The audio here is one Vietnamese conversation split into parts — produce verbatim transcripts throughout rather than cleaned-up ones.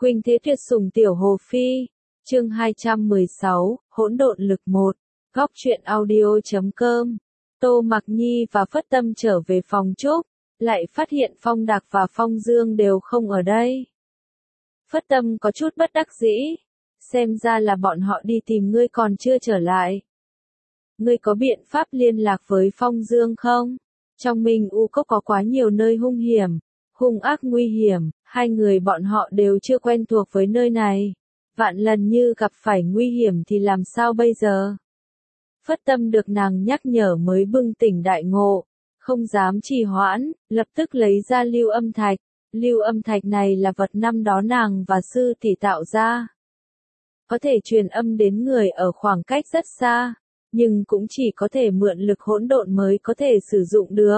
Khuynh thế tuyệt sủng tiểu Hồ Phi, chương hai trăm mười sáu, hỗn độn lực một, góc truyện audio chấm com. Tô Mặc Nhi và Phất Tâm trở về phòng Trúc, lại phát hiện Phong Đạc và Phong Dương đều không ở đây. Phất Tâm có chút bất đắc dĩ, xem ra là bọn họ đi tìm ngươi còn chưa trở lại. Ngươi có biện pháp liên lạc với Phong Dương không? Trong Minh U Cốc có quá nhiều nơi hung hiểm, hung ác nguy hiểm, hai người bọn họ đều chưa quen thuộc với nơi này. Vạn lần như gặp phải nguy hiểm thì làm sao bây giờ? Phất Tâm được nàng nhắc nhở mới bừng tỉnh đại ngộ, không dám trì hoãn, lập tức lấy ra lưu âm thạch. Lưu âm thạch này là vật năm đó nàng và sư tỷ tạo ra. Có thể truyền âm đến người ở khoảng cách rất xa, nhưng cũng chỉ có thể mượn lực hỗn độn mới có thể sử dụng được.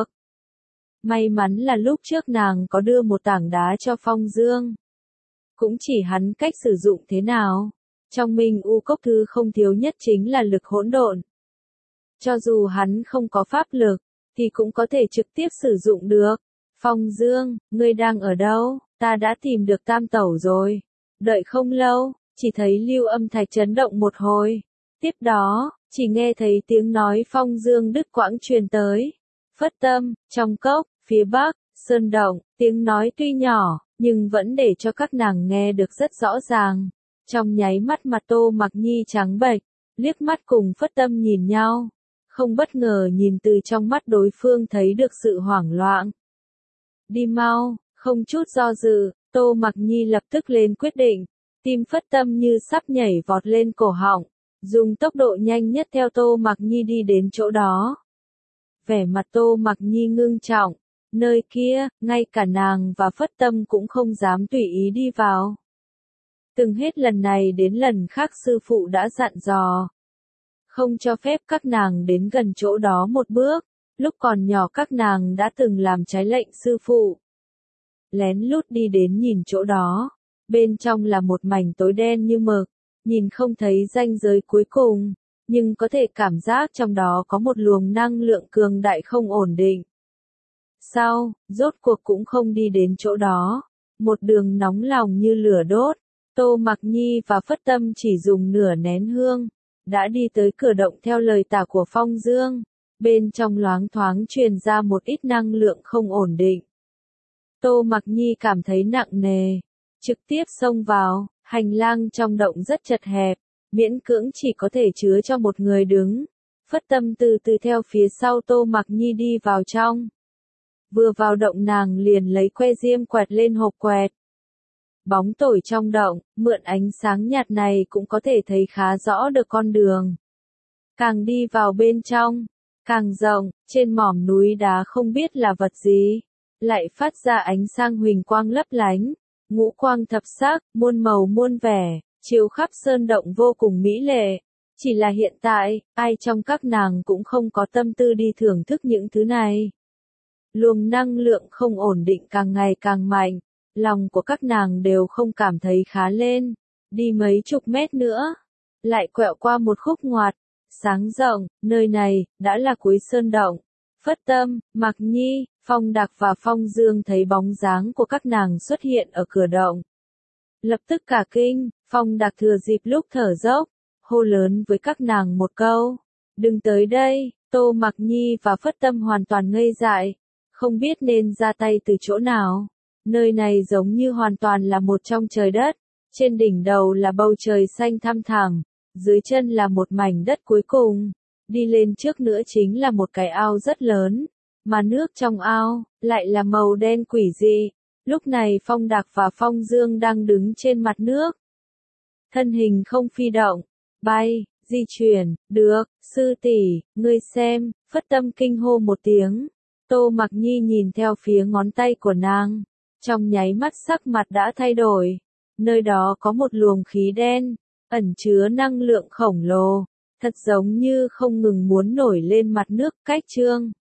May mắn là lúc trước nàng có đưa một tảng đá cho Phong Dương. Cũng chỉ hắn cách sử dụng thế nào. Trong Minh U Cốc thứ không thiếu nhất chính là lực hỗn độn. Cho dù hắn không có pháp lực, thì cũng có thể trực tiếp sử dụng được. Phong Dương, ngươi đang ở đâu? Ta đã tìm được tam tẩu rồi. Đợi không lâu, chỉ thấy lưu âm thạch chấn động một hồi. Tiếp đó, chỉ nghe thấy tiếng nói Phong Dương đứt quãng truyền tới. Phất Tâm, trong cốc, phía bắc, sơn động, tiếng nói tuy nhỏ, nhưng vẫn để cho các nàng nghe được rất rõ ràng. Trong nháy mắt mặt Tô Mặc Nhi trắng bệch, liếc mắt cùng Phất Tâm nhìn nhau. Không bất ngờ nhìn từ trong mắt đối phương thấy được sự hoảng loạn. Đi mau, không chút do dự, Tô Mặc Nhi lập tức lên quyết định. Tim Phất Tâm như sắp nhảy vọt lên cổ họng, dùng tốc độ nhanh nhất theo Tô Mặc Nhi đi đến chỗ đó. Vẻ mặt Tô Mặc Nhi ngưng trọng, nơi kia, ngay cả nàng và Phất Tâm cũng không dám tùy ý đi vào. Từng hết lần này đến lần khác sư phụ đã dặn dò. Không cho phép các nàng đến gần chỗ đó một bước, lúc còn nhỏ các nàng đã từng làm trái lệnh sư phụ. Lén lút đi đến nhìn chỗ đó, bên trong là một mảnh tối đen như mực, nhìn không thấy ranh giới cuối cùng, nhưng có thể cảm giác trong đó có một luồng năng lượng cường đại không ổn định. Sau, rốt cuộc cũng không đi đến chỗ đó, một đường nóng lòng như lửa đốt, Tô Mặc Nhi và Phất Tâm chỉ dùng nửa nén hương, đã đi tới cửa động theo lời tả của Phong Dương, bên trong loáng thoáng truyền ra một ít năng lượng không ổn định. Tô Mặc Nhi cảm thấy nặng nề, trực tiếp xông vào, hành lang trong động rất chật hẹp, miễn cưỡng chỉ có thể chứa cho một người đứng. Phất Tâm từ từ theo phía sau Tô Mặc Nhi đi vào trong. Vừa vào động nàng liền lấy que diêm quẹt lên hộp quẹt. Bóng tối trong động, mượn ánh sáng nhạt này cũng có thể thấy khá rõ được con đường. Càng đi vào bên trong, càng rộng, trên mỏm núi đá không biết là vật gì, lại phát ra ánh sang huỳnh quang lấp lánh, ngũ quang thập sắc, muôn màu muôn vẻ, chiếu khắp sơn động vô cùng mỹ lệ. Chỉ là hiện tại, ai trong các nàng cũng không có tâm tư đi thưởng thức những thứ này. Luồng năng lượng không ổn định càng ngày càng mạnh, lòng của các nàng đều không cảm thấy khá lên. Đi mấy chục mét nữa, lại quẹo qua một khúc ngoặt, sáng rộng, nơi này, đã là cuối sơn động. Phất Tâm, Mặc Nhi, Phong Đạc và Phong Dương thấy bóng dáng của các nàng xuất hiện ở cửa động. Lập tức cả kinh, Phong Đạc thừa dịp lúc thở dốc, hô lớn với các nàng một câu. Đừng tới đây, Tô Mặc Nhi và Phất Tâm hoàn toàn ngây dại, không biết nên ra tay từ chỗ nào. Nơi này giống như hoàn toàn là một trong trời đất, trên đỉnh đầu là bầu trời xanh thăm thẳm, dưới chân là một mảnh đất cuối cùng, đi lên trước nữa chính là một cái ao rất lớn, mà nước trong ao lại là màu đen quỷ dị. Lúc này Phong Đạc và Phong Dương đang đứng trên mặt nước. Thân hình không phi động, bay, di chuyển, được, sư tỷ, ngươi xem, Phất Tâm kinh hô một tiếng. Tô Mặc Nhi nhìn theo phía ngón tay của nàng, trong nháy mắt sắc mặt đã thay đổi. Nơi đó có một luồng khí đen, ẩn chứa năng lượng khổng lồ, thật giống như không ngừng muốn nổi lên mặt nước, cách trương.